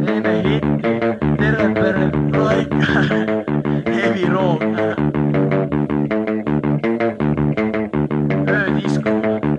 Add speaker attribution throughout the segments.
Speaker 1: teeme hitti, terved pered laika, heavy rock, öödisko.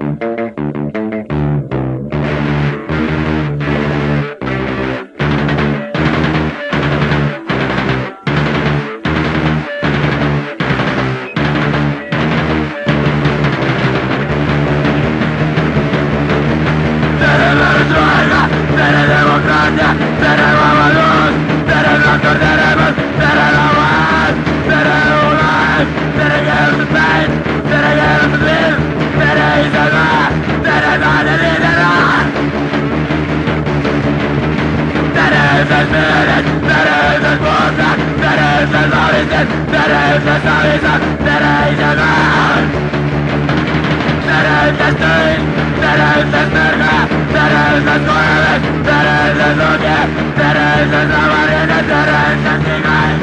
Speaker 1: Tere demokraatia, tere vabadus, tere doktor, tere mõt, tere lauad, tere luulev, tere keelutud päid, tere keelutud lill, tere isemaa, tere taade liidera. Tere ütles meeled, tere ütles puhkad, tere ütles laulised, tere ütles savisad, tere isemaa. Tere ütles töid, tere ütles nõrga, tere ütles kojaves, tere ütles lugje, tere ütles lavarine, tere ütles igai.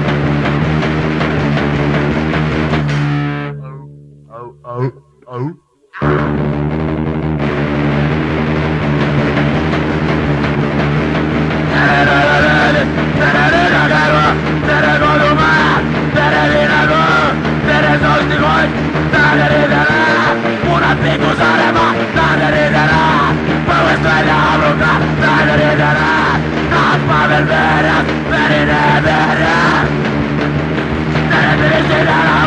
Speaker 1: Tere rõõlid, tere rõõgakäru, tere kodumaja, tere viinakuu, tere solstikott, taaderidele, punad Piku Saaremaa, taaderidele, põuest välja abruka, taaderidele, kaasma veel perjas, verine perjas. Tere turistina